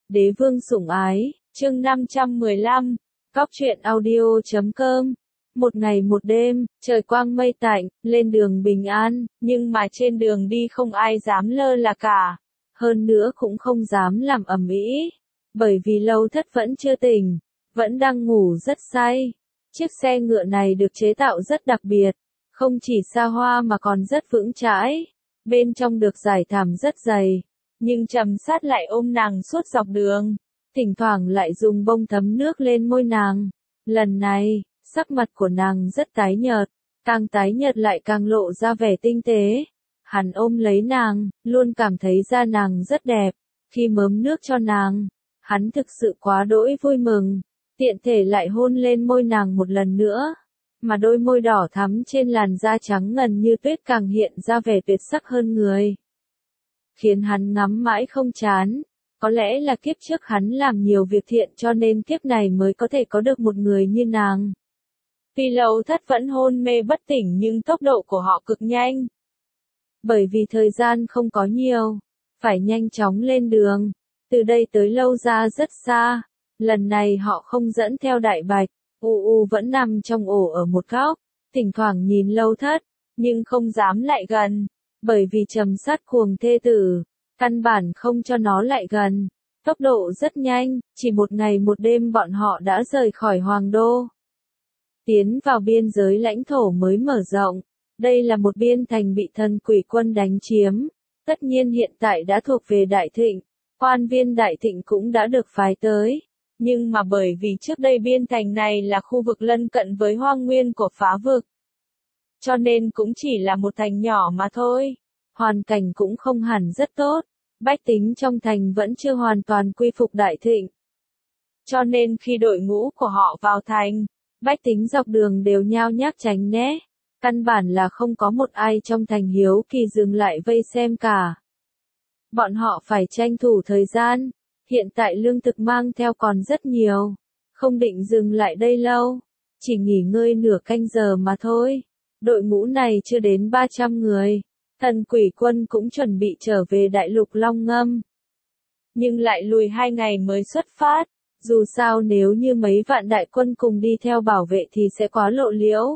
Đế vương sủng ái, chương 515, Cóc truyện audio.com. Một ngày một đêm, trời quang mây tạnh, lên đường bình an, nhưng mà trên đường đi không ai dám lơ là cả. Hơn nữa cũng không dám làm ầm ĩ, bởi vì Lâu Thất vẫn chưa tỉnh, vẫn đang ngủ rất say. Chiếc xe ngựa này được chế tạo rất đặc biệt, không chỉ xa hoa mà còn rất vững chãi. Bên trong được trải thảm rất dày, nhưng Trầm Sát lại ôm nàng suốt dọc đường, thỉnh thoảng lại dùng bông thấm nước lên môi nàng. Lần này, sắc mặt của nàng rất tái nhợt, càng tái nhợt lại càng lộ ra vẻ tinh tế. Hắn ôm lấy nàng, luôn cảm thấy da nàng rất đẹp. Khi mớm nước cho nàng, hắn thực sự quá đỗi vui mừng, tiện thể lại hôn lên môi nàng một lần nữa. Mà đôi môi đỏ thắm trên làn da trắng ngần như tuyết càng hiện ra vẻ tuyệt sắc hơn người, khiến hắn ngắm mãi không chán. Có lẽ là kiếp trước hắn làm nhiều việc thiện cho nên kiếp này mới có thể có được một người như nàng. Tuy Lâu Thất vẫn hôn mê bất tỉnh nhưng tốc độ của họ cực nhanh. Bởi vì thời gian không có nhiều, phải nhanh chóng lên đường. Từ đây tới Lâu gia rất xa. Lần này họ không dẫn theo Đại Bạch, U vẫn nằm trong ổ ở một góc, thỉnh thoảng nhìn Lâu Thất, nhưng không dám lại gần, bởi vì Trầm Sát cuồng thê tử, căn bản không cho nó lại gần. Tốc độ rất nhanh, chỉ một ngày một đêm bọn họ đã rời khỏi Hoàng Đô, tiến vào biên giới lãnh thổ mới mở rộng. Đây là một biên thành bị Thần Quỷ quân đánh chiếm, tất nhiên hiện tại đã thuộc về Đại Thịnh, quan viên Đại Thịnh cũng đã được phái tới. Nhưng mà bởi vì trước đây biên thành này là khu vực lân cận với hoang nguyên của Phá Vực, cho nên cũng chỉ là một thành nhỏ mà thôi. Hoàn cảnh cũng không hẳn rất tốt, bách tính trong thành vẫn chưa hoàn toàn quy phục Đại Thịnh. Cho nên khi đội ngũ của họ vào thành, bách tính dọc đường đều nhao nhác tránh né. Căn bản là không có một ai trong thành hiếu kỳ dừng lại vây xem cả. Bọn họ phải tranh thủ thời gian. Hiện tại lương thực mang theo còn rất nhiều, không định dừng lại đây lâu, chỉ nghỉ ngơi nửa canh giờ mà thôi. Đội ngũ này chưa đến 300 người, Thần Quỷ quân cũng chuẩn bị trở về Đại Lục Long Ngâm. Nhưng lại lùi 2 ngày mới xuất phát, dù sao nếu như mấy vạn đại quân cùng đi theo bảo vệ thì sẽ quá lộ liễu.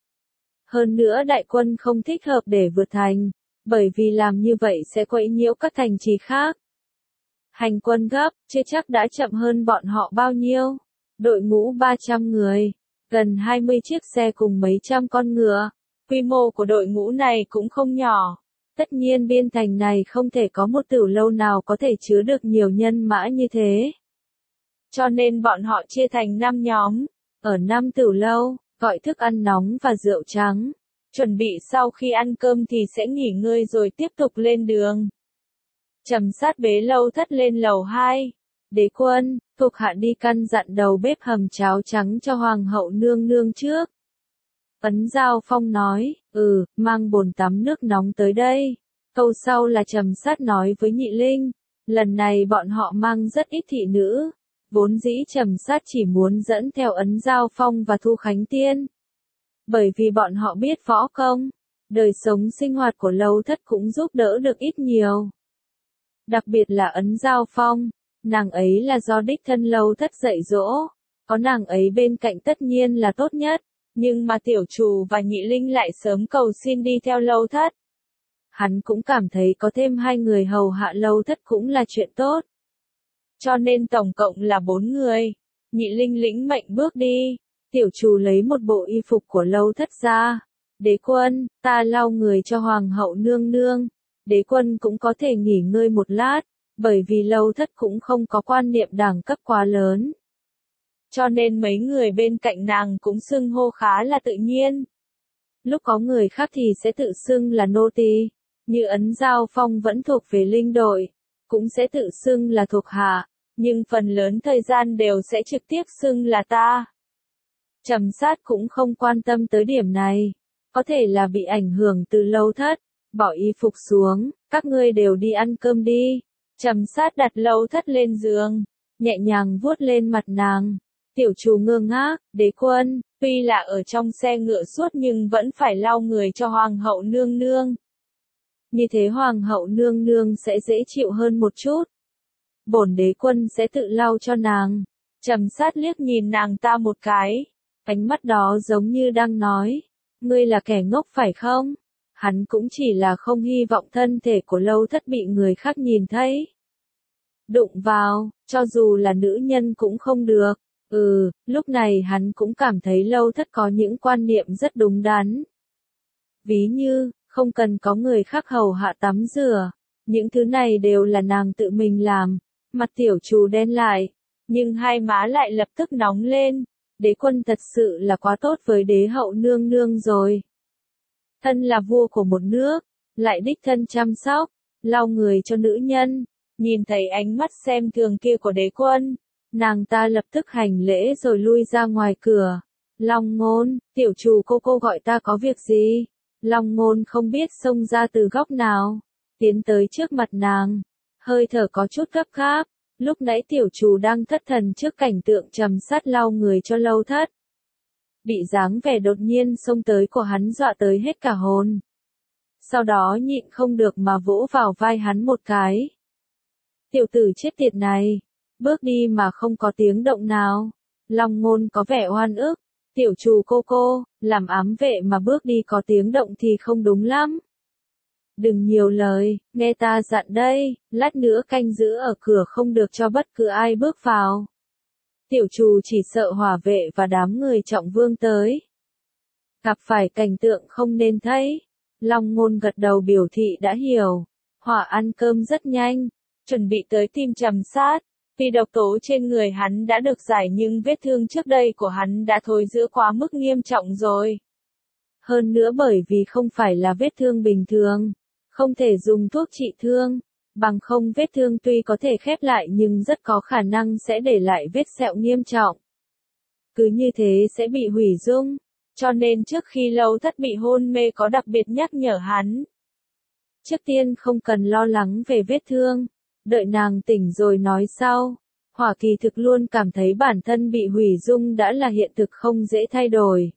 Hơn nữa đại quân không thích hợp để vượt thành, bởi vì làm như vậy sẽ quấy nhiễu các thành trì khác. Hành quân gấp, chưa chắc đã chậm hơn bọn họ bao nhiêu. Đội ngũ 300 người, gần 20 chiếc xe cùng mấy trăm con ngựa. Quy mô của đội ngũ này cũng không nhỏ. Tất nhiên biên thành này không thể có một tiểu lâu nào có thể chứa được nhiều nhân mã như thế. Cho nên bọn họ chia thành 5 nhóm. Ở 5 tiểu lâu, gọi thức ăn nóng và rượu trắng. Chuẩn bị sau khi ăn cơm thì sẽ nghỉ ngơi rồi tiếp tục lên đường. Trầm Sát bế Lâu Thất lên lầu 2. Đế quân, thuộc hạ đi căn dặn đầu bếp hầm cháo trắng cho Hoàng hậu nương nương trước. Ấn Giao Phong nói, mang bồn tắm nước nóng tới đây. Câu sau là Trầm Sát nói với Nhị Linh. Lần này bọn họ mang rất ít thị nữ. Vốn dĩ Trầm Sát chỉ muốn dẫn theo Ấn Giao Phong và Thu Khánh Tiên. Bởi vì bọn họ biết võ công, đời sống sinh hoạt của Lâu Thất cũng giúp đỡ được ít nhiều. Đặc biệt là Ấn Giao Phong, nàng ấy là do đích thân Lâu Thất dạy dỗ, có nàng ấy bên cạnh tất nhiên là tốt nhất, nhưng mà Tiểu Trù và Nhị Linh lại sớm cầu xin đi theo Lâu Thất. Hắn cũng cảm thấy có thêm 2 người hầu hạ Lâu Thất cũng là chuyện tốt. Cho nên tổng cộng là 4 người, Nhị Linh lĩnh mệnh bước đi, Tiểu Trù lấy một bộ y phục của Lâu Thất ra. Đế quân, ta lau người cho Hoàng hậu nương nương. Đế quân cũng có thể nghỉ ngơi một lát, bởi vì Lâu Thất cũng không có quan niệm đẳng cấp quá lớn. Cho nên mấy người bên cạnh nàng cũng xưng hô khá là tự nhiên. Lúc có người khác thì sẽ tự xưng là nô tỳ, như Ấn Giao Phong vẫn thuộc về linh đội, cũng sẽ tự xưng là thuộc hạ, nhưng phần lớn thời gian đều sẽ trực tiếp xưng là ta. Trầm Sát cũng không quan tâm tới điểm này, có thể là bị ảnh hưởng từ Lâu Thất. Bỏ y phục xuống, các ngươi đều đi ăn cơm đi. Trầm Sát đặt Lâu Thất lên giường, nhẹ nhàng vuốt lên mặt nàng. Tiểu Trù ngơ ngác, đế quân, tuy là ở trong xe ngựa suốt nhưng vẫn phải lau người cho Hoàng hậu nương nương. Như thế Hoàng hậu nương nương sẽ dễ chịu hơn một chút. bổn đế quân sẽ tự lau cho nàng. Trầm Sát liếc nhìn nàng ta một cái, ánh mắt đó giống như đang nói, ngươi là kẻ ngốc phải không? Hắn cũng chỉ là không hy vọng thân thể của Lâu Thất bị người khác nhìn thấy. Đụng vào, cho dù là nữ nhân cũng không được. Lúc này hắn cũng cảm thấy Lâu Thất có những quan niệm rất đúng đắn. Ví như, không cần có người khác hầu hạ tắm rửa. Những thứ này đều là nàng tự mình làm. Mặt tiểu trù đen lại, nhưng hai má lại lập tức nóng lên. Đế quân thật sự là quá tốt với đế hậu nương nương rồi. Thân là vua của một nước, lại đích thân chăm sóc, lau người cho nữ nhân. Nhìn thấy ánh mắt xem thường kia của đế quân, nàng ta lập tức hành lễ rồi lui ra ngoài cửa. Long Ngôn, tiểu trù cô gọi ta có việc gì? Long Ngôn không biết xông ra từ góc nào, tiến tới trước mặt nàng, hơi thở có chút gấp gáp. Lúc nãy tiểu trù đang thất thần trước cảnh tượng Trầm Sát lau người cho Lâu Thất. Bị dáng vẻ đột nhiên xông tới của hắn dọa tới hết cả hồn. Sau đó nhịn không được mà vỗ vào vai hắn một cái. Tiểu tử chết tiệt này, bước đi mà không có tiếng động nào. Long Ngôn có vẻ oan ức, tiểu trù cô, làm ám vệ mà bước đi có tiếng động thì không đúng lắm. Đừng nhiều lời, nghe ta dặn đây, lát nữa canh giữ ở cửa không được cho bất cứ ai bước vào. Tiểu trù chỉ sợ hỏa vệ và đám người trọng vương tới. Gặp phải cảnh tượng không nên thấy. Long Ngôn gật đầu biểu thị đã hiểu. Hỏa ăn cơm rất nhanh, chuẩn bị tới tìm Trầm Sát. Vì độc tố trên người hắn đã được giải nhưng vết thương trước đây của hắn đã thối rữa quá mức nghiêm trọng rồi. Hơn nữa bởi vì không phải là vết thương bình thường, không thể dùng thuốc trị thương, bằng không vết thương tuy có thể khép lại nhưng rất có khả năng sẽ để lại vết sẹo nghiêm trọng. Cứ như thế sẽ bị hủy dung, cho nên trước khi Lâu Thất bị hôn mê có đặc biệt nhắc nhở hắn. Trước tiên không cần lo lắng về vết thương, đợi nàng tỉnh rồi nói sau. Hỏa kỳ thực luôn cảm thấy bản thân bị hủy dung đã là hiện thực không dễ thay đổi.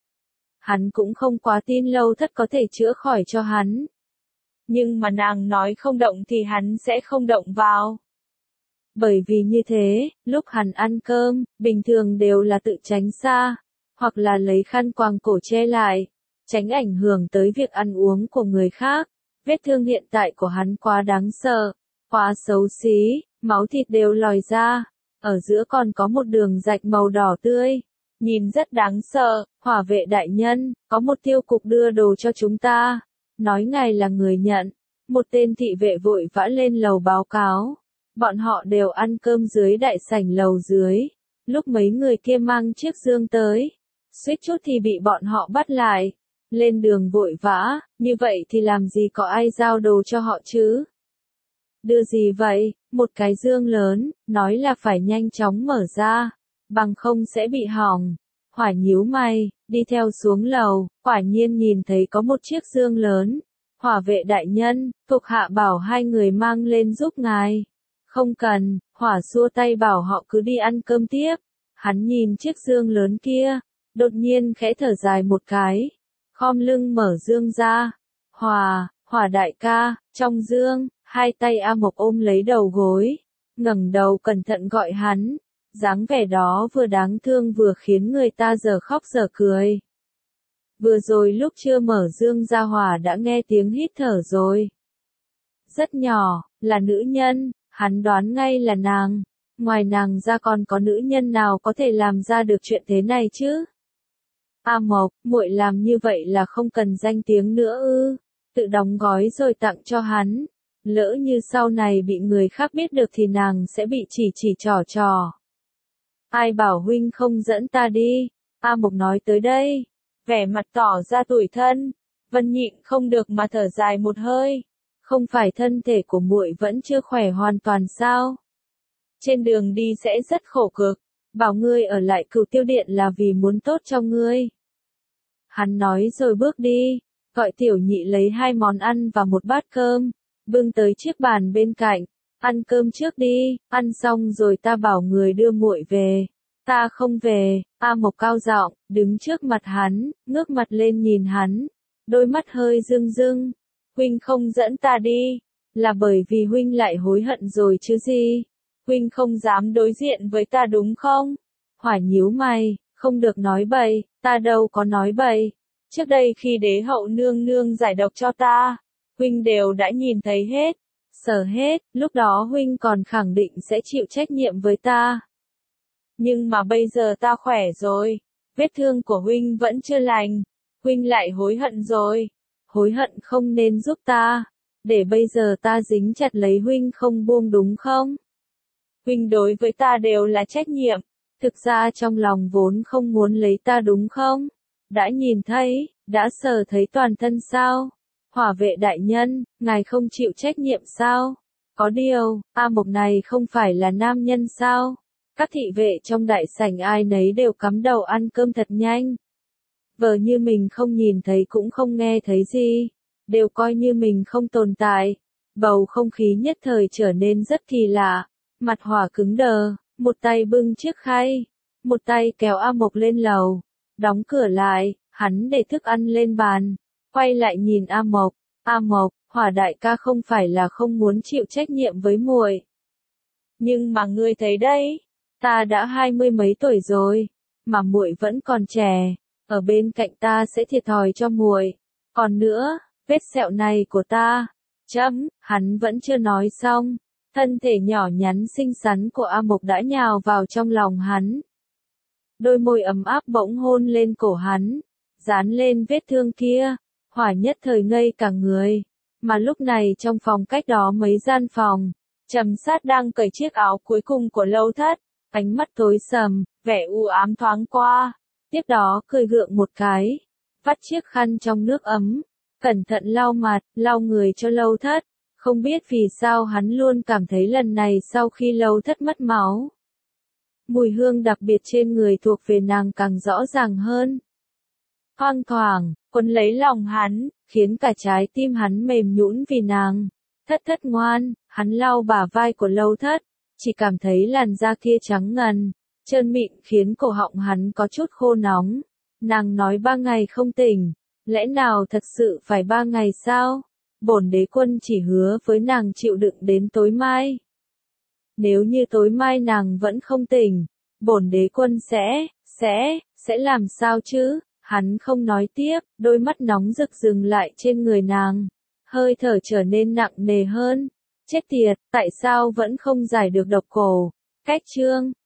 Hắn cũng không quá tin Lâu Thất có thể chữa khỏi cho hắn. Nhưng mà nàng nói không động thì hắn sẽ không động vào. Bởi vì như thế, lúc hắn ăn cơm, bình thường đều là tự tránh xa, hoặc là lấy khăn quàng cổ che lại, tránh ảnh hưởng tới việc ăn uống của người khác. Vết thương hiện tại của hắn quá đáng sợ, quá xấu xí, máu thịt đều lòi ra, ở giữa còn có một đường rạch màu đỏ tươi, nhìn rất đáng sợ. Hỏa vệ đại nhân, có một tiêu cục đưa đồ cho chúng ta, nói ngài là người nhận. Một tên thị vệ vội vã lên lầu báo cáo. Bọn họ đều ăn cơm dưới đại sảnh lầu dưới. Lúc mấy người kia mang chiếc dương tới, suýt chút thì bị bọn họ bắt lại. Lên đường vội vã, như vậy thì làm gì có ai giao đồ cho họ chứ? Đưa gì vậy? Một cái dương lớn, nói là phải nhanh chóng mở ra, bằng không sẽ bị hỏng. Hỏa nhíu mày, đi theo xuống lầu, quả nhiên nhìn thấy có một chiếc dương lớn. Hỏa vệ đại nhân, thuộc hạ bảo hai người mang lên giúp ngài. Không cần, hỏa xua tay bảo họ cứ đi ăn cơm tiếp. Hắn nhìn chiếc dương lớn kia, đột nhiên khẽ thở dài một cái, khom lưng mở dương ra. Hỏa đại ca, trong dương, hai tay A Mộc ôm lấy đầu gối, ngẩng đầu cẩn thận gọi hắn. Dáng vẻ đó vừa đáng thương vừa khiến người ta giờ khóc giờ cười. Vừa rồi lúc chưa mở dương ra Hỏa đã nghe tiếng hít thở rồi. Rất nhỏ, là nữ nhân, hắn đoán ngay là nàng. Ngoài nàng ra còn có nữ nhân nào có thể làm ra được chuyện thế này chứ? A Mộc, muội làm như vậy là không cần danh tiếng nữa ư? Tự đóng gói rồi tặng cho hắn. Lỡ như sau này bị người khác biết được thì nàng sẽ bị chỉ trò. Ai bảo huynh không dẫn ta đi? A Mộc nói tới đây, vẻ mặt tỏ ra tủi thân. Vân nhịn không được mà thở dài một hơi. Không phải thân thể của muội vẫn chưa khỏe hoàn toàn sao? Trên đường đi sẽ rất khổ cực, bảo ngươi ở lại Cửu Tiêu Điện là vì muốn tốt cho ngươi. Hắn nói rồi bước đi, gọi tiểu nhị lấy 2 món ăn và một bát cơm, bưng tới chiếc bàn bên cạnh. Ăn cơm trước đi, ăn xong rồi ta bảo người đưa muội về. Ta không về. A Mộc cao giọng, đứng trước mặt hắn, ngước mặt lên nhìn hắn, đôi mắt hơi rưng rưng. Huynh không dẫn ta đi, là bởi vì huynh lại hối hận rồi chứ gì? Huynh không dám đối diện với ta đúng không? Hỏa nhíu mày, không được nói bậy, ta đâu có nói bậy. Trước đây khi đế hậu nương nương giải độc cho ta, huynh đều đã nhìn thấy hết, sở hết, lúc đó huynh còn khẳng định sẽ chịu trách nhiệm với ta. Nhưng mà bây giờ ta khỏe rồi, vết thương của huynh vẫn chưa lành, huynh lại hối hận rồi. Hối hận không nên giúp ta, để bây giờ ta dính chặt lấy huynh không buông đúng không? Huynh đối với ta đều là trách nhiệm, thực ra trong lòng vốn không muốn lấy ta đúng không? Đã nhìn thấy, đã sờ thấy toàn thân sao? Hỏa vệ đại nhân, ngài không chịu trách nhiệm sao? Có điều, A Mộc này không phải là nam nhân sao? Các thị vệ trong đại sảnh ai nấy đều cắm đầu ăn cơm thật nhanh. Vờ như mình không nhìn thấy cũng không nghe thấy gì, đều coi như mình không tồn tại. Bầu không khí nhất thời trở nên rất kỳ lạ, mặt Hỏa cứng đờ, một tay bưng chiếc khay, một tay kéo A Mộc lên lầu, đóng cửa lại, hắn để thức ăn lên bàn, quay lại nhìn A Mộc, A Mộc, Hỏa đại ca không phải là không muốn chịu trách nhiệm với muội. Nhưng mà ngươi thấy đấy, ta đã 20 mấy tuổi rồi, mà muội vẫn còn trẻ, ở bên cạnh ta sẽ thiệt thòi cho muội. Còn nữa, vết sẹo này của ta, hắn vẫn chưa nói xong, thân thể nhỏ nhắn xinh xắn của A Mộc đã nhào vào trong lòng hắn. Đôi môi ấm áp bỗng hôn lên cổ hắn, dán lên vết thương kia, Hỏa nhất thời ngây cả người. Mà lúc này trong phòng cách đó mấy gian phòng, Trầm Sát đang cởi chiếc áo cuối cùng của Lâu Thất, ánh mắt tối sầm, vẻ u ám thoáng qua, tiếp đó cười gượng một cái, vắt chiếc khăn trong nước ấm, cẩn thận lau mặt, lau người cho Lâu Thất. Không biết vì sao hắn luôn cảm thấy lần này sau khi Lâu Thất mất máu, mùi hương đặc biệt trên người thuộc về nàng càng rõ ràng hơn. Thoang thoảng, quấn lấy lòng hắn, khiến cả trái tim hắn mềm nhũn vì nàng. Thất thất ngoan, hắn lau bả vai của Lâu Thất, chỉ cảm thấy làn da kia trắng ngần, trơn mịn khiến cổ họng hắn có chút khô nóng. Nàng nói 3 ngày không tỉnh, lẽ nào thật sự phải 3 ngày sao? Bổn đế quân chỉ hứa với nàng chịu đựng đến tối mai. Nếu như tối mai nàng vẫn không tỉnh, bổn đế quân sẽ làm sao chứ? Hắn không nói tiếp, đôi mắt nóng rực dừng lại trên người nàng. Hơi thở trở nên nặng nề hơn. Chết tiệt, tại sao vẫn không giải được độc cổ? Cách chương